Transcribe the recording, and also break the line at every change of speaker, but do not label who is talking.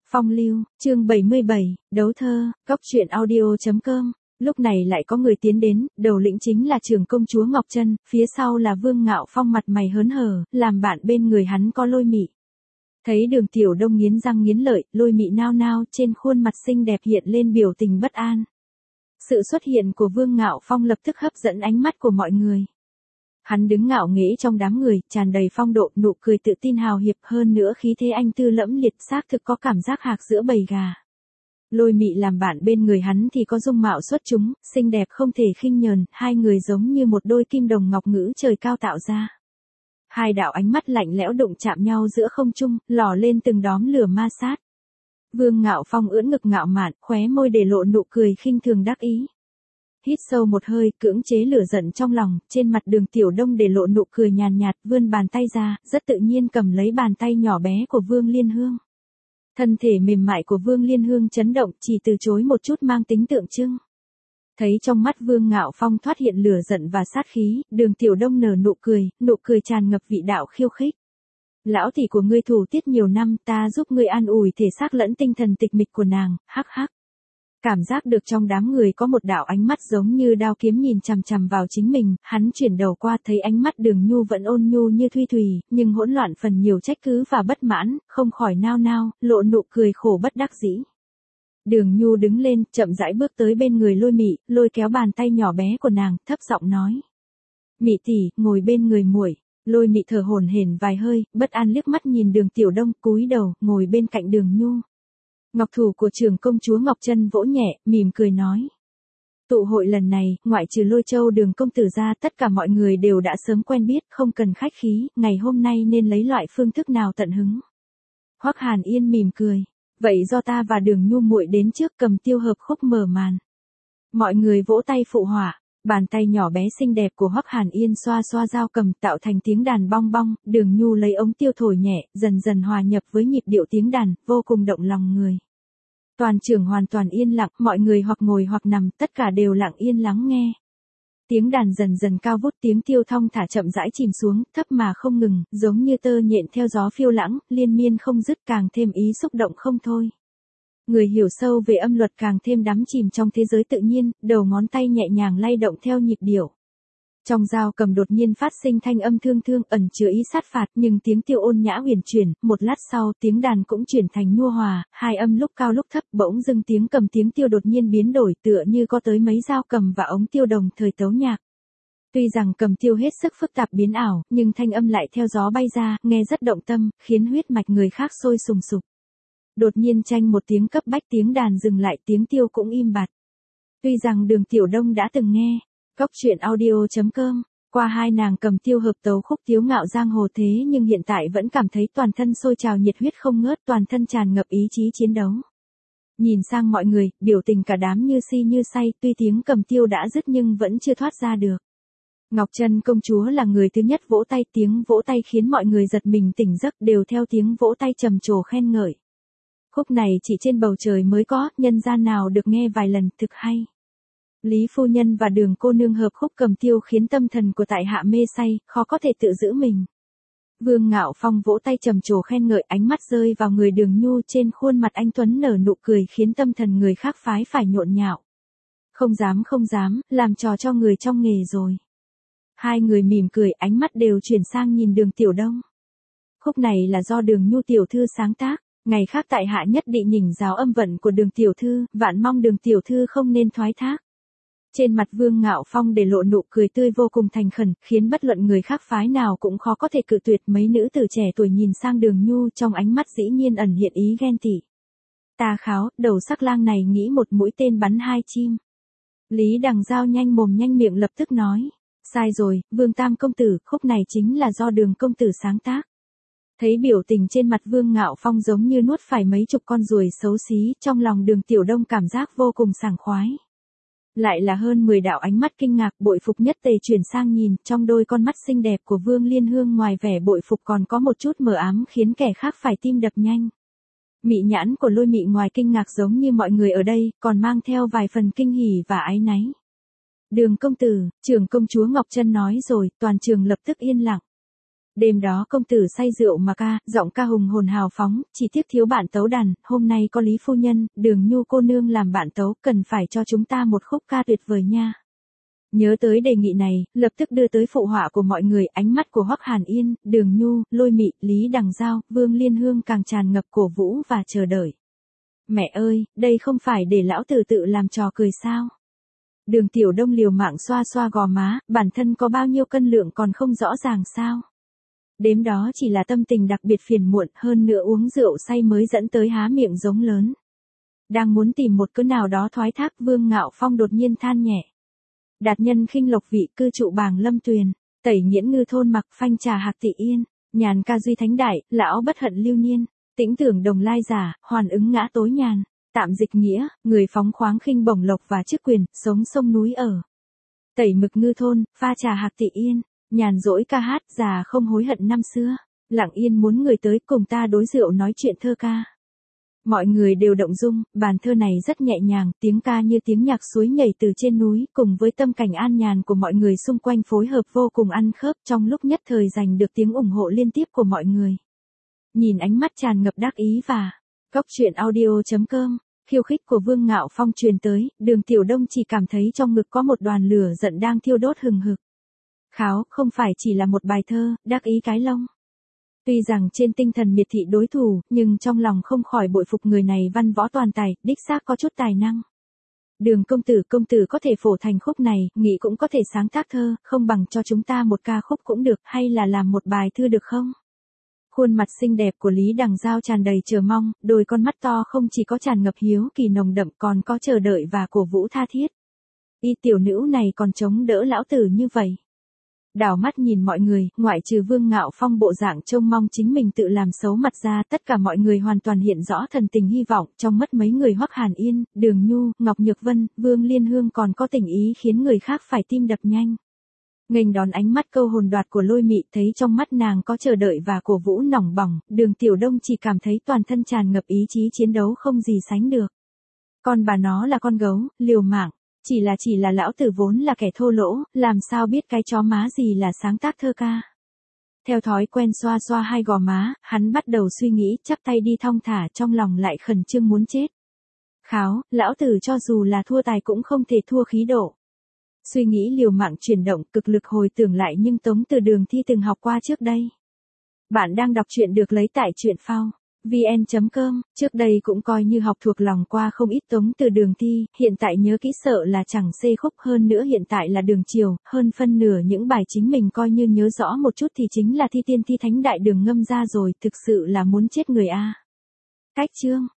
Phong lưu, chương 77, đấu thơ, góc truyện audio.com. Lúc này lại có người tiến đến, đầu lĩnh chính là trưởng công chúa Ngọc Trân, phía sau là Vương Ngạo Phong mặt mày hớn hở, làm bạn bên người hắn có Lôi Mị. Thấy Đường Tiểu Đông nghiến răng nghiến lợi, Lôi Mị nao nao, trên khuôn mặt xinh đẹp hiện lên biểu tình bất an. Sự xuất hiện của Vương Ngạo Phong lập tức hấp dẫn ánh mắt của mọi người. Hắn đứng ngạo nghễ trong đám người, tràn đầy phong độ, nụ cười tự tin hào hiệp, hơn nữa khí thế anh tư lẫm liệt, xác thực có cảm giác hạc giữa bầy gà. Lôi Mị làm bạn bên người hắn thì có dung mạo xuất chúng, xinh đẹp không thể khinh nhờn, hai người giống như một đôi kim đồng ngọc ngữ trời cao tạo ra. Hai đạo ánh mắt lạnh lẽo đụng chạm nhau giữa không trung, lò lên từng đóm lửa ma sát. Vương Ngạo Phong ưỡn ngực ngạo mạn, khóe môi để lộ nụ cười khinh thường đắc ý. Hít sâu một hơi, cưỡng chế lửa giận trong lòng, trên mặt Đường Tiểu Đông để lộ nụ cười nhàn nhạt, vươn bàn tay ra, rất tự nhiên cầm lấy bàn tay nhỏ bé của Vương Liên Hương. Thân thể mềm mại của Vương Liên Hương chấn động, chỉ từ chối một chút mang tính tượng trưng. Thấy trong mắt Vương Ngạo Phong thoát hiện lửa giận và sát khí, Đường Tiểu Đông nở nụ cười tràn ngập vị đạo khiêu khích. Lão tỷ của ngươi thủ tiết nhiều năm, ta giúp ngươi an ủi thể xác lẫn tinh thần tịch mịch của nàng, hắc hắc. Cảm giác được trong đám người có một đạo ánh mắt giống như đao kiếm nhìn chằm chằm vào chính mình, hắn chuyển đầu qua thấy ánh mắt Đường Nhu vẫn ôn nhu như thuy thủy, nhưng hỗn loạn phần nhiều trách cứ và bất mãn, không khỏi nao nao, lộ nụ cười khổ bất đắc dĩ. Đường Nhu đứng lên, chậm rãi bước tới bên người Lôi Mị, lôi kéo bàn tay nhỏ bé của nàng, thấp giọng nói: "Mị tỷ, ngồi bên người muội." Lôi Mị thở hổn hển vài hơi, bất an liếc mắt nhìn Đường Tiểu Đông, cúi đầu, ngồi bên cạnh Đường Nhu. Ngọc thủ của trưởng công chúa Ngọc Trân vỗ nhẹ, mỉm cười nói: "Tụ hội lần này, ngoại trừ Lôi Châu Đường công tử ra, tất cả mọi người đều đã sớm quen biết, không cần khách khí, ngày hôm nay nên lấy loại phương thức nào tận hứng." Hoắc Hàn Yên mỉm cười: "Vậy do ta và Đường Nhu muội đến trước, cầm tiêu hợp khúc mở màn." Mọi người vỗ tay phụ họa. Bàn tay nhỏ bé xinh đẹp của Hoắc Hàn Yên xoa xoa dao cầm, tạo thành tiếng đàn bong bong, Đường Nhu lấy ống tiêu thổi nhẹ, dần dần hòa nhập với nhịp điệu tiếng đàn, vô cùng động lòng người. Toàn trường hoàn toàn yên lặng, mọi người hoặc ngồi hoặc nằm, tất cả đều lặng yên lắng nghe. Tiếng đàn dần dần cao vút, tiếng tiêu thong thả chậm rãi chìm xuống, thấp mà không ngừng, giống như tơ nhện theo gió phiêu lãng, liên miên không dứt, càng thêm ý xúc động không thôi. Người hiểu sâu về âm luật càng thêm đắm chìm trong thế giới tự nhiên, đầu ngón tay nhẹ nhàng lay động theo nhịp điệu. Trong dao cầm đột nhiên phát sinh thanh âm thương thương, ẩn chứa ý sát phạt, nhưng tiếng tiêu ôn nhã huyền chuyển, một lát sau tiếng đàn cũng chuyển thành nhu hòa, hai âm lúc cao lúc thấp, bỗng dưng tiếng cầm tiếng tiêu đột nhiên biến đổi, tựa như có tới mấy dao cầm và ống tiêu đồng thời tấu nhạc. Tuy rằng cầm tiêu hết sức phức tạp biến ảo, nhưng thanh âm lại theo gió bay ra, nghe rất động tâm, khiến huyết mạch người khác sôi sùng sục. Đột nhiên tranh một tiếng cấp bách, tiếng đàn dừng lại, tiếng tiêu cũng im bặt. Tuy rằng Đường Tiểu Đông đã từng nghe góc truyện audio.com qua hai nàng cầm tiêu hợp tấu khúc Tiếu Ngạo Giang Hồ, thế nhưng hiện tại vẫn cảm thấy toàn thân sôi trào nhiệt huyết không ngớt, toàn thân tràn ngập ý chí chiến đấu. Nhìn sang mọi người, biểu tình cả đám như si như say, tuy tiếng cầm tiêu đã dứt nhưng vẫn chưa thoát ra được. Ngọc Trân công chúa là người thứ nhất vỗ tay, tiếng vỗ tay khiến mọi người giật mình tỉnh giấc, đều theo tiếng vỗ tay trầm trồ khen ngợi. Khúc này chỉ trên bầu trời mới có, nhân gian nào được nghe vài lần, thực hay. Lý phu nhân và Đường cô nương hợp khúc cầm tiêu khiến tâm thần của tại hạ mê say, khó có thể tự giữ mình. Vương Ngạo Phong vỗ tay trầm trồ khen ngợi, ánh mắt rơi vào người Đường Nhu, trên khuôn mặt anh tuấn nở nụ cười khiến tâm thần người khác phái phải nhộn nhạo. Không dám, làm trò cho người trong nghề rồi. Hai người mỉm cười, ánh mắt đều chuyển sang nhìn Đường Tiểu Đông. Khúc này là do Đường Nhu tiểu thư sáng tác. Ngày khác tại hạ nhất định nhỉnh giáo âm vận của Đường tiểu thư, vạn mong Đường tiểu thư không nên thoái thác. Trên mặt Vương Ngạo Phong để lộ nụ cười tươi vô cùng thành khẩn, khiến bất luận người khác phái nào cũng khó có thể cự tuyệt. Mấy nữ tử trẻ tuổi nhìn sang Đường Nhu, trong ánh mắt dĩ nhiên ẩn hiện ý ghen tị. Ta kháo, đầu sắc lang này nghĩ một mũi tên bắn hai chim. Lý Đằng Giao nhanh mồm nhanh miệng lập tức nói: "Sai rồi, Vương Tam công tử, khúc này chính là do Đường công tử sáng tác." Thấy biểu tình trên mặt Vương Ngạo Phong giống như nuốt phải mấy chục con ruồi xấu xí, trong lòng Đường Tiểu Đông cảm giác vô cùng sảng khoái. Lại là hơn 10 đạo ánh mắt kinh ngạc, bội phục nhất tề chuyển sang nhìn, trong đôi con mắt xinh đẹp của Vương Liên Hương ngoài vẻ bội phục còn có một chút mờ ám khiến kẻ khác phải tim đập nhanh. Mị nhãn của Lôi Mị ngoài kinh ngạc giống như mọi người ở đây, còn mang theo vài phần kinh hỉ và áy náy. "Đường công tử, trưởng công chúa Ngọc Trân nói rồi." Toàn trường lập tức yên lặng. Đêm đó công tử say rượu mà ca, giọng ca hùng hồn hào phóng, chỉ tiếc thiếu bạn tấu đàn, hôm nay có Lý phu nhân, Đường Nhu cô nương làm bạn tấu, cần phải cho chúng ta một khúc ca tuyệt vời nha. Nhớ tới đề nghị này, lập tức đưa tới phụ họa của mọi người, ánh mắt của Hoắc Hàn Yên, Đường Nhu, Lôi Mị, Lý Đằng Giao, Vương Liên Hương càng tràn ngập cổ vũ và chờ đợi. Mẹ ơi, đây không phải để lão tử tự làm trò cười sao? Đường Tiểu Đông liều mạng xoa xoa gò má, bản thân có bao nhiêu cân lượng còn không rõ ràng sao? Đêm đó chỉ là tâm tình đặc biệt phiền muộn, hơn nữa uống rượu say mới dẫn tới há miệng giống lớn. Đang muốn tìm một cớ nào đó thoái thác, Vương Ngạo Phong đột nhiên than nhẹ. Đạt nhân khinh lộc vị, cư trụ Bàng Lâm Tuyền, tẩy nghiễn ngư thôn mặc, phanh trà hạc tị yên, nhàn ca duy thánh đại, lão bất hận lưu niên, tĩnh tưởng đồng lai giả, hoàn ứng ngã tối nhàn, tạm dịch nghĩa, người phóng khoáng khinh bổng lộc và chức quyền, sống sông núi ở. Tẩy mực ngư thôn, pha trà hạc tị yên, nhàn rỗi ca hát, già không hối hận năm xưa, lặng yên muốn người tới cùng ta đối rượu nói chuyện thơ ca. Mọi người đều động dung, bài thơ này rất nhẹ nhàng, tiếng ca như tiếng nhạc suối nhảy từ trên núi, cùng với tâm cảnh an nhàn của mọi người xung quanh phối hợp vô cùng ăn khớp, trong lúc nhất thời giành được tiếng ủng hộ liên tiếp của mọi người. Nhìn ánh mắt tràn ngập đắc ý và Cóc truyện audio.com, khiêu khích của Vương Ngạo Phong truyền tới, Đường Tiểu Đông chỉ cảm thấy trong ngực có một đoàn lửa giận đang thiêu đốt hừng hực. Kháo, không phải chỉ là một bài thơ, đắc ý cái lông. Tuy rằng trên tinh thần miệt thị đối thủ, nhưng trong lòng không khỏi bội phục người này văn võ toàn tài, đích xác có chút tài năng. Đường công tử có thể phổ thành khúc này, nghĩ cũng có thể sáng tác thơ, không bằng cho chúng ta một ca khúc cũng được, hay là làm một bài thư được không? Khuôn mặt xinh đẹp của Lý Đằng Giao tràn đầy chờ mong, đôi con mắt to không chỉ có tràn ngập hiếu kỳ nồng đậm còn có chờ đợi và cổ vũ tha thiết. Y tiểu nữ này còn chống đỡ lão tử như vậy. Đảo mắt nhìn mọi người, ngoại trừ Vương Ngạo Phong bộ dạng trông mong chính mình tự làm xấu mặt ra, tất cả mọi người hoàn toàn hiện rõ thần tình hy vọng, trong mắt mấy người Hoắc Hàn Yên, Đường Nhu, Ngọc Nhược Vân, Vương Liên Hương còn có tình ý khiến người khác phải tim đập nhanh. Nghênh đón ánh mắt câu hồn đoạt của Lôi Mị, thấy trong mắt nàng có chờ đợi và cổ vũ nỏng bỏng, Đường Tiểu Đông chỉ cảm thấy toàn thân tràn ngập ý chí chiến đấu không gì sánh được. Con bà nó là con gấu, liều mạng. Chỉ là lão tử vốn là kẻ thô lỗ, làm sao biết cái chó má gì là sáng tác thơ ca. Theo thói quen xoa xoa hai gò má, hắn bắt đầu suy nghĩ, chắp tay đi thong thả, trong lòng lại khẩn trương muốn chết. Kháo, lão tử cho dù là thua tài cũng không thể thua khí độ. Suy nghĩ liều mạng chuyển động, cực lực hồi tưởng lại nhưng Tống Từ Đường Thi từng học qua trước đây. Bạn đang đọc truyện được lấy tại truyện phao vn.com, trước đây cũng coi như học thuộc lòng qua không ít Tống Từ Đường Thi, hiện tại nhớ kỹ sợ là chẳng xê khúc, hơn nữa hiện tại là Đường Triều, hơn phân nửa những bài chính mình coi như nhớ rõ một chút thì chính là thi tiên thi thánh đại đường ngâm ra rồi, thực sự là muốn chết người a. Cách chương